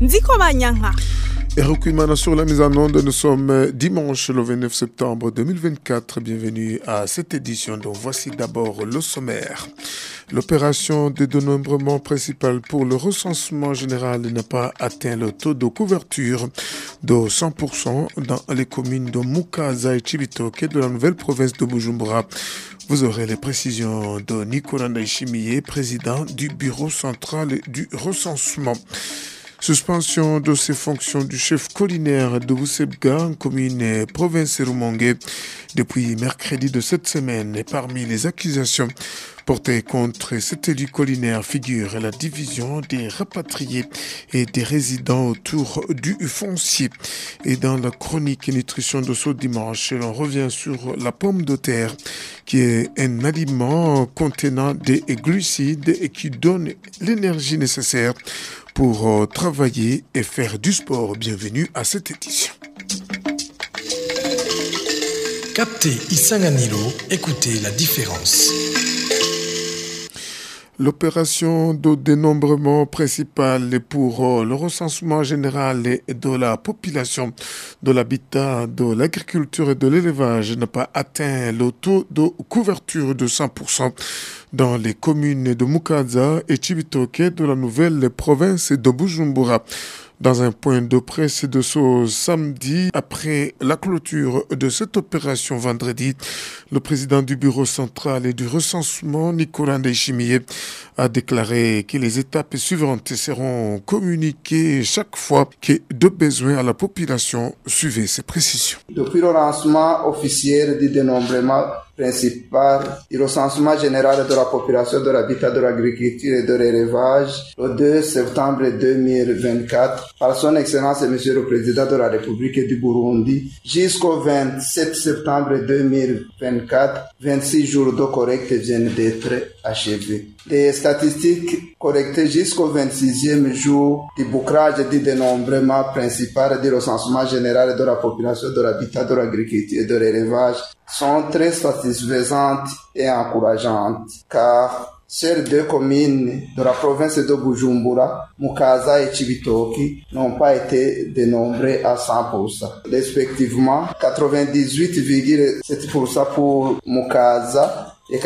Ndiko Banyanka. Et Rukumana sur la mise en onde, nous sommes dimanche le 29 septembre 2024. Bienvenue à cette édition dont voici d'abord le sommaire. L'opération de dénombrement principal pour le recensement général n'a pas atteint le taux de couverture de 100% dans les communes de Mukaza et Chibitoke de la nouvelle province de Bujumbura. Vous aurez les précisions de Nicolas Ndaïchimiye, président du bureau central du recensement. Suspension de ses fonctions du chef collinaire de Bousebga, en commune et province Rumongue, depuis mercredi de cette semaine. Et parmi les accusations portées contre cet élu collinaire figure la division des rapatriés et des résidents autour du foncier. Et dans la chronique nutrition de ce dimanche, l'on revient sur la pomme de terre, qui est un aliment contenant des glucides et qui donne l'énergie nécessaire pour travailler et faire du sport. Bienvenue à cette édition. Captez Isanganilo, écoutez la différence. L'opération de dénombrement principal pour le recensement général de la population, de l'habitat, de l'agriculture et de l'élevage n'a pas atteint le taux de couverture de 100% dans les communes de Mukaza et Chibitoke de la nouvelle province de Bujumbura. Dans un point de presse de ce samedi, après la clôture de cette opération vendredi, le président du bureau central et du recensement, Nicolas Ndaïchimiye, a déclaré que les étapes suivantes seront communiquées chaque fois que de besoin à la population. Suivez ces précisions. Depuis le lancement officiel du dénombrement principal du recensement général de la population de l'habitat, de l'agriculture et de l'élevage le 2 septembre 2024 par son excellence monsieur le président de la République du Burundi jusqu'au 27 septembre 2024, 26 jours de collecte viennent d'être achevés. Les statistiques collectées jusqu'au 26e jour du bouclage du dénombrement principal du recensement général de la population de l'habitat, de l'agriculture et de l'élevage sont très satisfaisantes et encourageantes, car seules deux communes de la province de Bujumbura, Mukaza et Chibitoke, n'ont pas été dénombrées à 100%. Respectivement, 98,7% pour Mukaza et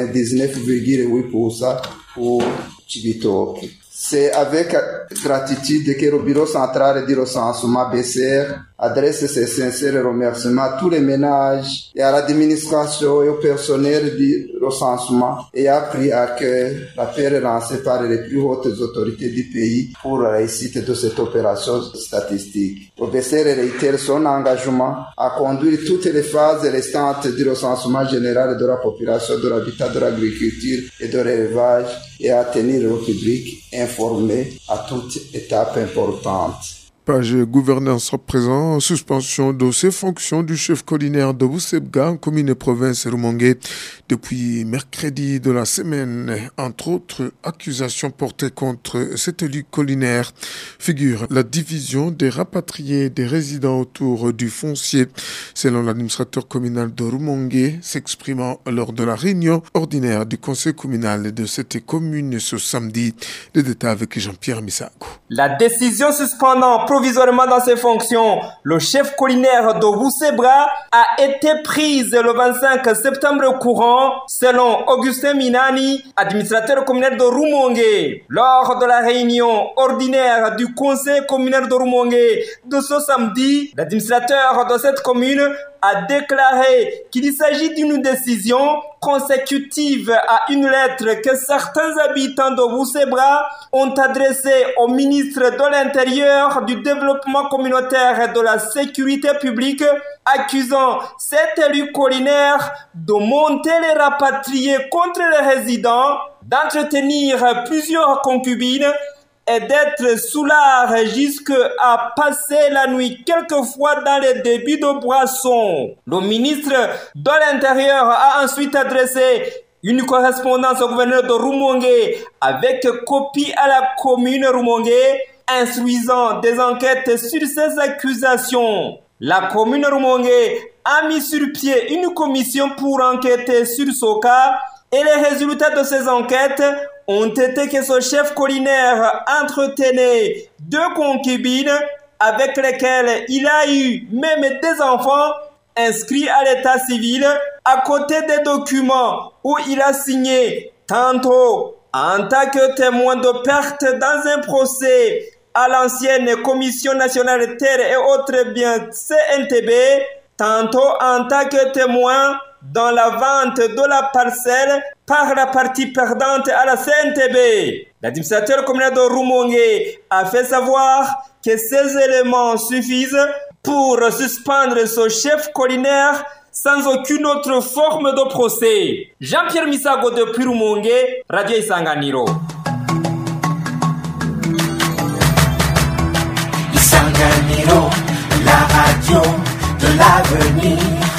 99,8% pour Chibitoke. C'est avec gratitude que le bureau central du recensement BCR adresse ses sincères remerciements à tous les ménages et à l'administration et au personnel du recensement et a pris à cœur l'appel lancé par les plus hautes autorités du pays pour la réussite de cette opération statistique. Le BCR réitère son engagement à conduire toutes les phases restantes du recensement général de la population, de l'habitat, de l'agriculture et de l'élevage et à tenir le public informé à toute étape importante. Page gouvernance présent, suspension de ses fonctions du chef collinaire de Bousebga, commune et province Rumongue, depuis mercredi de la semaine. Entre autres accusations portées contre cet élu collinaire figure la division des rapatriés des résidents autour du foncier, selon l'administrateur communal de Rumongue, s'exprimant lors de la réunion ordinaire du conseil communal de cette commune ce samedi. Les détails avec Jean-Pierre Misago. La décision suspendant provisoirement dans ses fonctions le chef collinaire de Bousebga a été prise le 25 septembre courant, selon Augustin Minani, administrateur communal de Rumongue. Lors de la réunion ordinaire du conseil communal de Rumongue de ce samedi, l'administrateur de cette commune a déclaré qu'il s'agit d'une décision consécutive à une lettre que certains habitants de Bousebga ont adressée au ministre de l'Intérieur, du Développement communautaire et de la Sécurité publique, accusant cet élu collinaire de monter les rapatriés contre les résidents, d'entretenir plusieurs concubines et d'être soulard jusqu'à passer la nuit quelquefois dans les débits de boissons. Le ministre de l'Intérieur a ensuite adressé une correspondance au gouverneur de Rumongue avec copie à la commune Rumongue, instruisant des enquêtes sur ces accusations. La commune Rumongue a mis sur pied une commission pour enquêter sur ce cas Et les résultats de ces enquêtes ont été que ce chef collinaire entretenait 2 concubines avec lesquelles il a eu même des enfants inscrits à l'état civil, à côté des documents où il a signé tantôt en tant que témoin de perte dans un procès à l'ancienne Commission nationale terre et autres biens CNTB, tantôt en tant que témoin dans la vente de la parcelle par la partie perdante à la CNTB. L'administrateur communal de Rumongue a fait savoir que ces éléments suffisent pour suspendre ce chef collinaire sans aucune autre forme de procès. Jean-Pierre Misago de Rumongue, Radio Isanganiro. Isanganiro, la radio de l'avenir.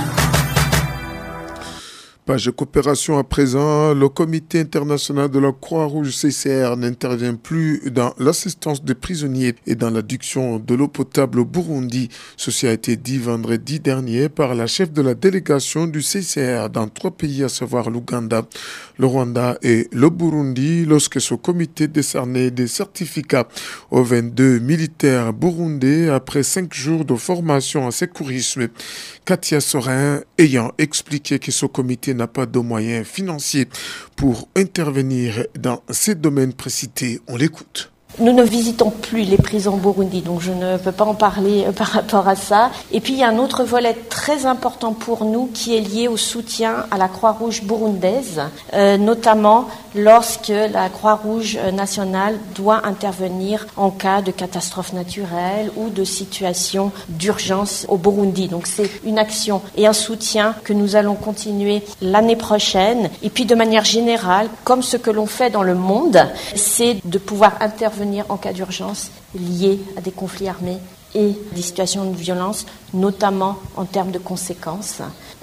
Page coopération à présent, le comité international de la Croix-Rouge CCR n'intervient plus dans l'assistance des prisonniers et dans l'adduction de l'eau potable au Burundi. Ceci a été dit vendredi dernier par la chef de la délégation du CCR dans 3 pays, à savoir l'Ouganda, le Rwanda et le Burundi, lorsque ce comité décernait des certificats aux 22 militaires burundais après 5 jours de formation en sécurisme. Katia Sorin ayant expliqué que ce comité n'a pas de moyens financiers pour intervenir dans ces domaines précités. On l'écoute. Nous ne visitons plus les prisons au Burundi, donc je ne peux pas en parler par rapport à ça. Et puis il y a un autre volet très important pour nous qui est lié au soutien à la Croix-Rouge burundaise, notamment lorsque la Croix-Rouge nationale doit intervenir en cas de catastrophe naturelle ou de situation d'urgence au Burundi. Donc c'est une action et un soutien que nous allons continuer l'année prochaine. Et puis de manière générale, comme ce que l'on fait dans le monde, c'est de pouvoir intervenir en cas d'urgence liés à des conflits armés et des situations de violence, notamment en termes de conséquences.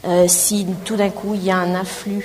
Si tout d'un coup il y a un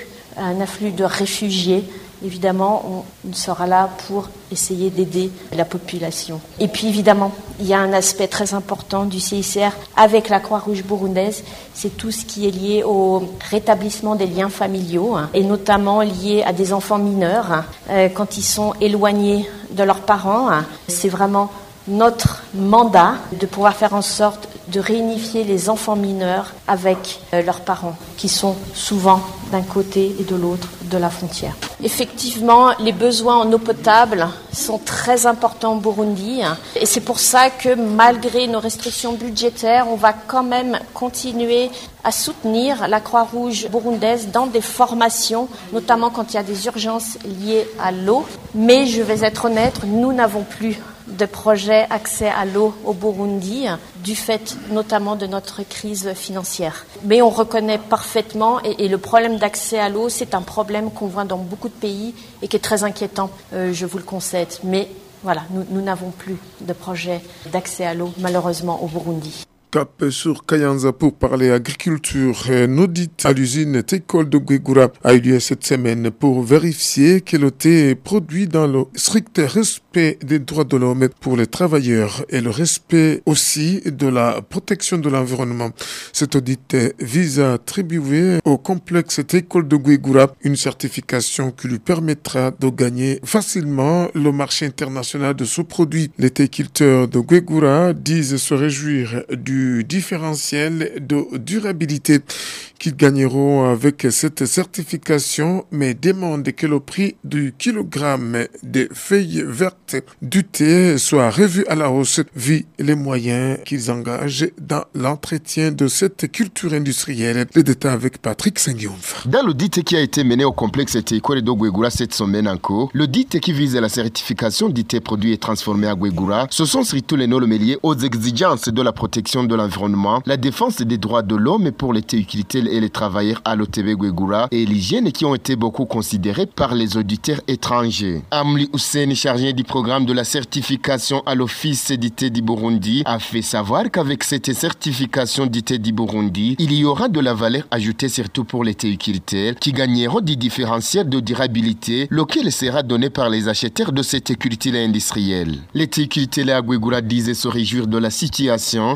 afflux de réfugiés, évidemment on sera là pour essayer d'aider la population. Et puis évidemment, il y a un aspect très important du CICR avec la Croix-Rouge burundaise, c'est tout ce qui est lié au rétablissement des liens familiaux et notamment lié à des enfants mineurs quand ils sont éloignés de leurs parents. C'est vraiment notre mandat de pouvoir faire en sorte de réunifier les enfants mineurs avec leurs parents, qui sont souvent d'un côté et de l'autre de la frontière. Effectivement, les besoins en eau potable sont très importants au Burundi et c'est pour ça que malgré nos restrictions budgétaires, on va quand même continuer à soutenir la Croix-Rouge burundaise dans des formations, notamment quand il y a des urgences liées à l'eau. Mais je vais être honnête, nous n'avons plus de projet accès à l'eau au Burundi, du fait notamment de notre crise financière. Mais on reconnaît parfaitement, et le problème d'accès à l'eau, c'est un problème qu'on voit dans beaucoup de pays et qui est très inquiétant, je vous le concède. Mais voilà, nous n'avons plus de projet d'accès à l'eau, malheureusement, au Burundi. Cap sur Kayanza pour parler agriculture. Un audit à l'usine Teikol de Guegura a eu lieu cette semaine pour vérifier que le thé est produit dans le strict respect des droits de l'homme pour les travailleurs et le respect aussi de la protection de l'environnement. Cet audit vise à attribuer au complexe Teikol de Guegura une certification qui lui permettra de gagner facilement le marché international de ce produit. Les théiculteurs de Guegura disent se réjouir du différentiel de durabilité qu'ils gagneront avec cette certification, mais demandent que le prix du kilogramme des feuilles vertes du thé soit revu à la hausse vu les moyens qu'ils engagent dans l'entretien de cette culture industrielle. Les détails avec Patrick Sengyumf. Dans l'audit qui a été mené au complexe Teikol de Guegura cette semaine encore, l'audit qui vise la certification du thé produit et transformé à Guegura, ce sont surtout les normes liées aux exigences de la protection de l'environnement, la défense des droits de l'homme pour les théiculteurs et les travailleurs à l'OTB Guegura et l'hygiène qui ont été beaucoup considérés par les auditeurs étrangers. Amli Hussein, chargé du programme de la certification à l'Office du thé du Burundi, a fait savoir qu'avec cette certification du thé du Burundi, il y aura de la valeur ajoutée surtout pour les théiculteurs qui gagneront du différentiel de durabilité, lequel sera donné par les acheteurs de cette culture industrielle. Les théiculteurs à Guegura disaient se réjouir de la situation, mais des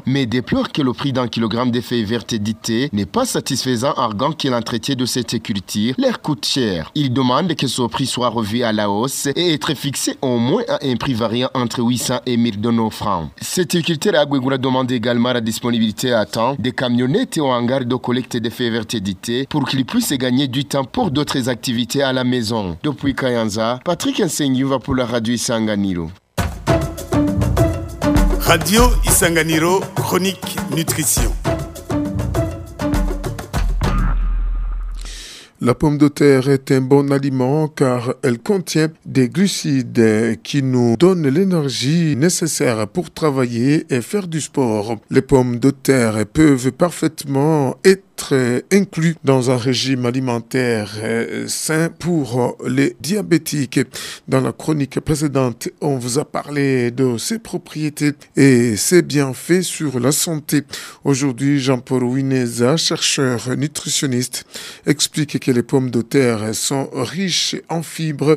déplore que le prix d'un kilogramme de feuilles vertes éditées n'est pas satisfaisant, arguant que l'entretien de cette culture leur coûte cher. Il demande que ce prix soit revu à la hausse et être fixé au moins à un prix variant entre 800 et 1200 francs. Cette culture à Guégoura demande également la disponibilité à temps des camionnettes au hangar de collecte de feuilles vertes éditées pour qu'ils puissent gagner du temps pour d'autres activités à la maison. Depuis Kayanza, Patrick Nsengiva pour la radio Isanganiro. Radio Isanganiro, chronique nutrition. La pomme de terre est un bon aliment car elle contient des glucides qui nous donnent l'énergie nécessaire pour travailler et faire du sport. Les pommes de terre peuvent parfaitement être inclus dans un régime alimentaire sain pour les diabétiques. Dans la chronique précédente, on vous a parlé de ses propriétés et ses bienfaits sur la santé. Aujourd'hui, Jean-Paul Wineza, chercheur nutritionniste, explique que les pommes de terre sont riches en fibres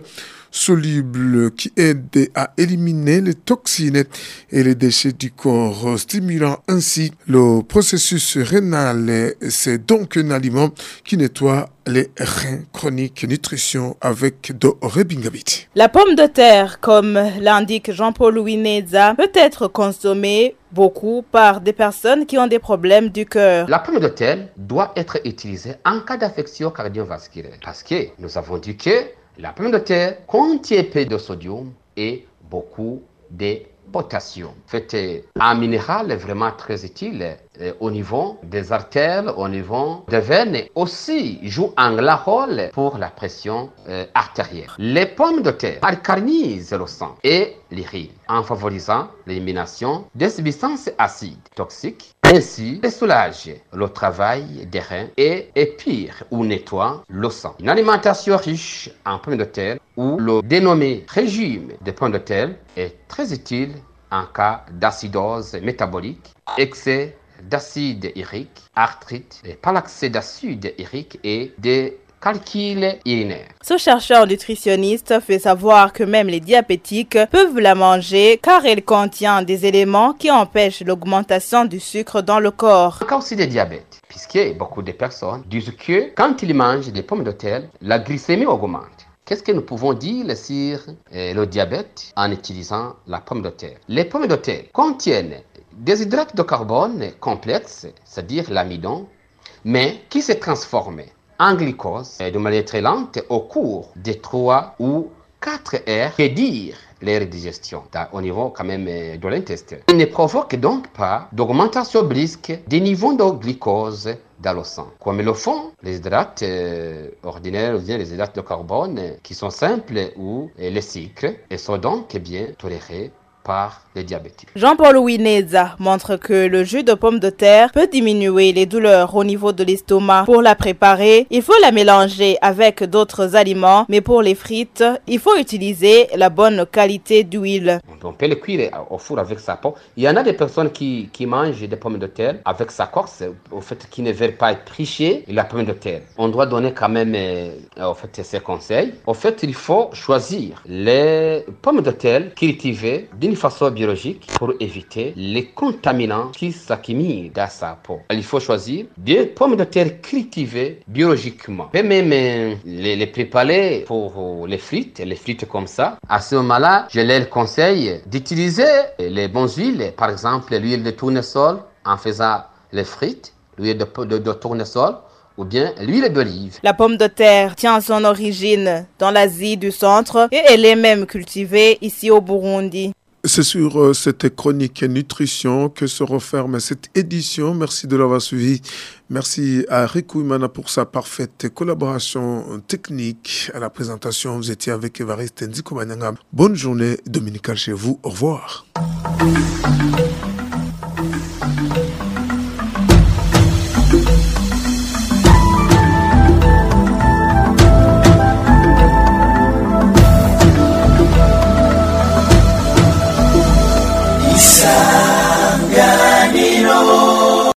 solubles qui aident à éliminer les toxines et les déchets du corps, stimulant ainsi le processus rénal. C'est donc un aliment qui nettoie les reins. Chronique nutrition avec Doré Bingabit. La pomme de terre, comme l'indique Jean-Paul Wineza, peut être consommée beaucoup par des personnes qui ont des problèmes du cœur. La pomme de terre doit être utilisée en cas d'affection cardiovasculaire parce que nous avons dit que la pomme de terre contient peu de sodium et beaucoup de potassium. C'est un minéral vraiment très utile au niveau des artères, au niveau des veines, et aussi joue un grand rôle pour la pression artérielle. Les pommes de terre alcalinisent le sang et l'urine en favorisant l'élimination des substances acides toxiques. Ainsi, elles soulagent le travail des reins et épirent ou nettoient le sang. Une alimentation riche en pommes de terre ou le dénommé régime des pommes de terre est très utile en cas d'acidose métabolique, excès d'acide urique, arthrite, paralysie d'acide urique et des calculs urinaires. Ce chercheur nutritionniste fait savoir que même les diabétiques peuvent la manger car elle contient des éléments qui empêchent l'augmentation du sucre dans le corps. En cas aussi de diabète, puisque beaucoup de personnes disent que quand ils mangent des pommes de terre, la glycémie augmente. Qu'est-ce que nous pouvons dire sur le diabète en utilisant la pomme de terre? Les pommes de terre contiennent des hydrates de carbone complexes, c'est-à-dire l'amidon, mais qui se transforment en glucose de manière très lente au cours de 3 ou 4 heures, que dire leur digestion au niveau quand même de l'intestin. Il ne provoque donc pas d'augmentation brusque des niveaux de glucose dans le sang, comme le font les hydrates ordinaires ou bien les hydrates de carbone qui sont simples ou les sucres et sont donc bien tolérés par les diabétiques. Jean-Paul Wineza montre que le jus de pomme de terre peut diminuer les douleurs au niveau de l'estomac. Pour la préparer, il faut la mélanger avec d'autres aliments, mais pour les frites, il faut utiliser la bonne qualité d'huile. On peut le cuire au four avec sa peau. Il y en a des personnes qui mangent des pommes de terre avec sa corse, au fait, qui ne veulent pas éplucher la pomme de terre. On doit donner quand même au fait, ces conseils. Au fait, il faut choisir les pommes de terre cultivées d'une façon biologique pour éviter les contaminants qui s'accumulent dans sa peau. Il faut choisir des pommes de terre cultivées biologiquement. Et même les préparer pour les frites comme ça. À ce moment-là, je leur conseille d'utiliser les bonnes huiles, par exemple l'huile de tournesol en faisant les frites, l'huile de tournesol ou bien l'huile d'olive. La pomme de terre tient son origine dans l'Asie du centre et elle est même cultivée ici au Burundi. C'est sur cette chronique nutrition que se referme cette édition. Merci de l'avoir suivi. Merci à Riku Imana pour sa parfaite collaboration technique. À la présentation, vous étiez avec Evariste Nzikomanyanga. Bonne journée dominicale chez vous. Au revoir.